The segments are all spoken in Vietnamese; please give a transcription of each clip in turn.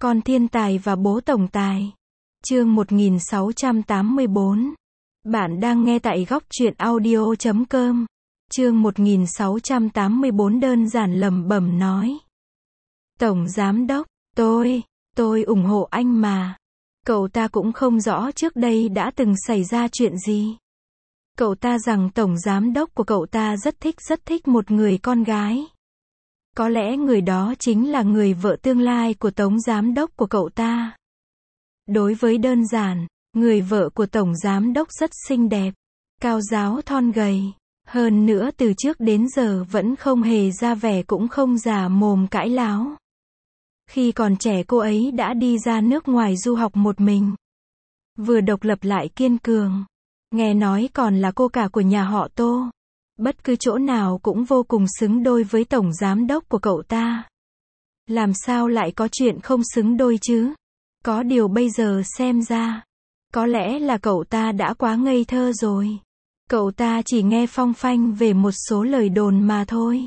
Con thiên tài và bố tổng tài. Chương 1684. Bạn đang nghe tại góc truyện audio.com. Chương 1684 đơn giản lẩm bẩm nói. Tổng giám đốc, tôi ủng hộ anh mà. Cậu ta cũng không rõ trước đây đã từng xảy ra chuyện gì. Cậu ta rằng tổng giám đốc của cậu ta rất thích một người con gái. Có lẽ người đó chính là người vợ tương lai của tổng giám đốc của cậu ta. Đối với đơn giản, người vợ của tổng giám đốc rất xinh đẹp, cao ráo thon gầy. Hơn nữa từ trước đến giờ vẫn không hề ra vẻ cũng không già mồm cãi láo. Khi còn trẻ cô ấy đã đi ra nước ngoài du học một mình. Vừa độc lập lại kiên cường. Nghe nói còn là cô cả của nhà họ Tô. Bất cứ chỗ nào cũng vô cùng xứng đôi với tổng giám đốc của cậu ta. Làm sao lại có chuyện không xứng đôi chứ? Có điều bây giờ xem ra, có lẽ là cậu ta đã quá ngây thơ rồi. Cậu ta chỉ nghe phong phanh về một số lời đồn mà thôi.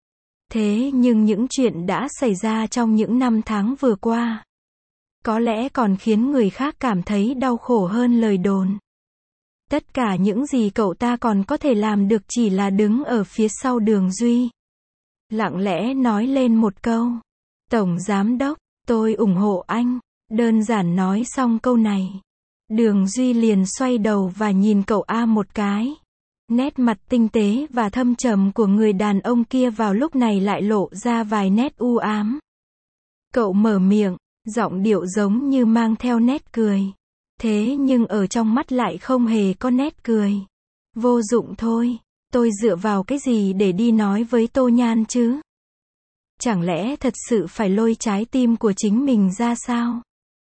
Thế nhưng những chuyện đã xảy ra trong những năm tháng vừa qua, có lẽ còn khiến người khác cảm thấy đau khổ hơn lời đồn. Tất cả những gì cậu ta còn có thể làm được chỉ là đứng ở phía sau Đường Duy. Lặng lẽ nói lên một câu. Tổng giám đốc, tôi ủng hộ anh. Đơn giản nói xong câu này. Đường Duy liền xoay đầu và nhìn cậu A một cái. Nét mặt tinh tế và thâm trầm của người đàn ông kia vào lúc này lại lộ ra vài nét u ám. Cậu mở miệng, giọng điệu giống như mang theo nét cười. Thế nhưng ở trong mắt lại không hề có nét cười. Vô dụng thôi, tôi dựa vào cái gì để đi nói với Tô Nhan chứ? Chẳng lẽ thật sự phải lôi trái tim của chính mình ra sao?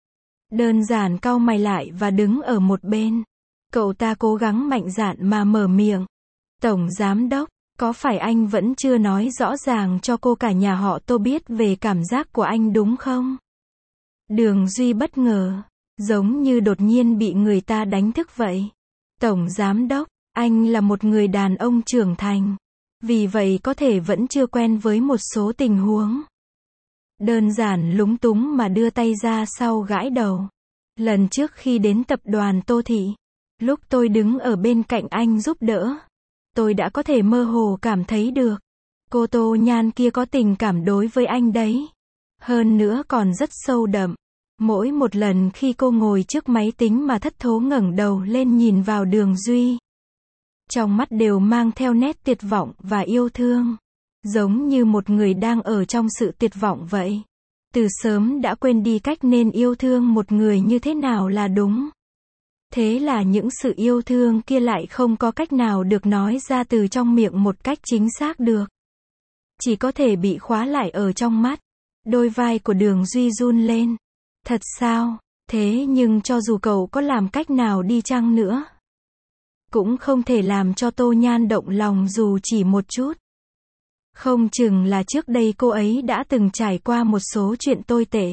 Đơn giản cau mày lại và đứng ở một bên. Cậu ta cố gắng mạnh dạn mà mở miệng. Tổng giám đốc, có phải anh vẫn chưa nói rõ ràng cho cô cả nhà họ Tô biết về cảm giác của anh đúng không? Đường Duy bất ngờ, giống như đột nhiên bị người ta đánh thức vậy. Tổng giám đốc, anh là một người đàn ông trưởng thành. Vì vậy có thể vẫn chưa quen với một số tình huống. Đơn giản lúng túng mà đưa tay ra sau gãi đầu. Lần trước khi đến tập đoàn Tô Thị, lúc tôi đứng ở bên cạnh anh giúp đỡ, tôi đã có thể mơ hồ cảm thấy được. Cô Tô Nhan kia có tình cảm đối với anh đấy. Hơn nữa còn rất sâu đậm. Mỗi một lần khi cô ngồi trước máy tính mà thất thố ngẩng đầu lên nhìn vào Đường Duy, trong mắt đều mang theo nét tuyệt vọng và yêu thương. Giống như một người đang ở trong sự tuyệt vọng vậy. Từ sớm đã quên đi cách nên yêu thương một người như thế nào là đúng. Thế là những sự yêu thương kia lại không có cách nào được nói ra từ trong miệng một cách chính xác được. Chỉ có thể bị khóa lại ở trong mắt. Đôi vai của Đường Duy run lên. Thật sao? Thế nhưng cho dù cậu có làm cách nào đi chăng nữa, cũng không thể làm cho Tô Nhan động lòng dù chỉ một chút. Không chừng là trước đây cô ấy đã từng trải qua một số chuyện tồi tệ.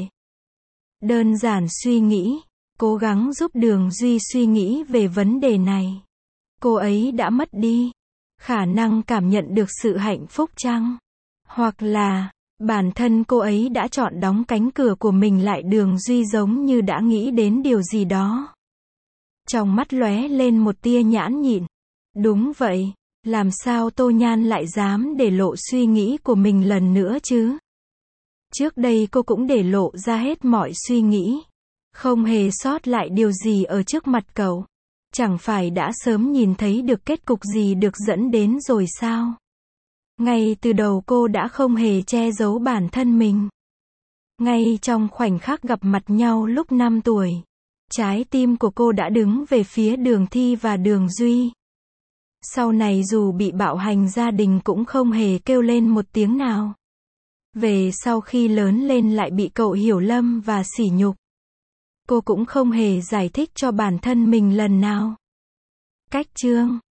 Đơn giản suy nghĩ, cố gắng giúp Đường Duy suy nghĩ về vấn đề này. Cô ấy đã mất đi khả năng cảm nhận được sự hạnh phúc chăng? Hoặc là bản thân cô ấy đã chọn đóng cánh cửa của mình lại? Đường Duy giống như đã nghĩ đến điều gì đó. Trong mắt lóe lên một tia nhãn nhịn. Đúng vậy, làm sao Tô Nhan lại dám để lộ suy nghĩ của mình lần nữa chứ? Trước đây cô cũng để lộ ra hết mọi suy nghĩ. Không hề sót lại điều gì ở trước mặt cậu. Chẳng phải đã sớm nhìn thấy được kết cục gì được dẫn đến rồi sao? Ngay từ đầu cô đã không hề che giấu bản thân mình. Ngay trong khoảnh khắc gặp mặt nhau lúc 5 tuổi, trái tim của cô đã đứng về phía Đường Thi và Đường Duy. Sau này dù bị bạo hành gia đình cũng không hề kêu lên một tiếng nào. Về sau khi lớn lên lại bị cậu hiểu lầm và sỉ nhục. Cô cũng không hề giải thích cho bản thân mình lần nào. Cách chương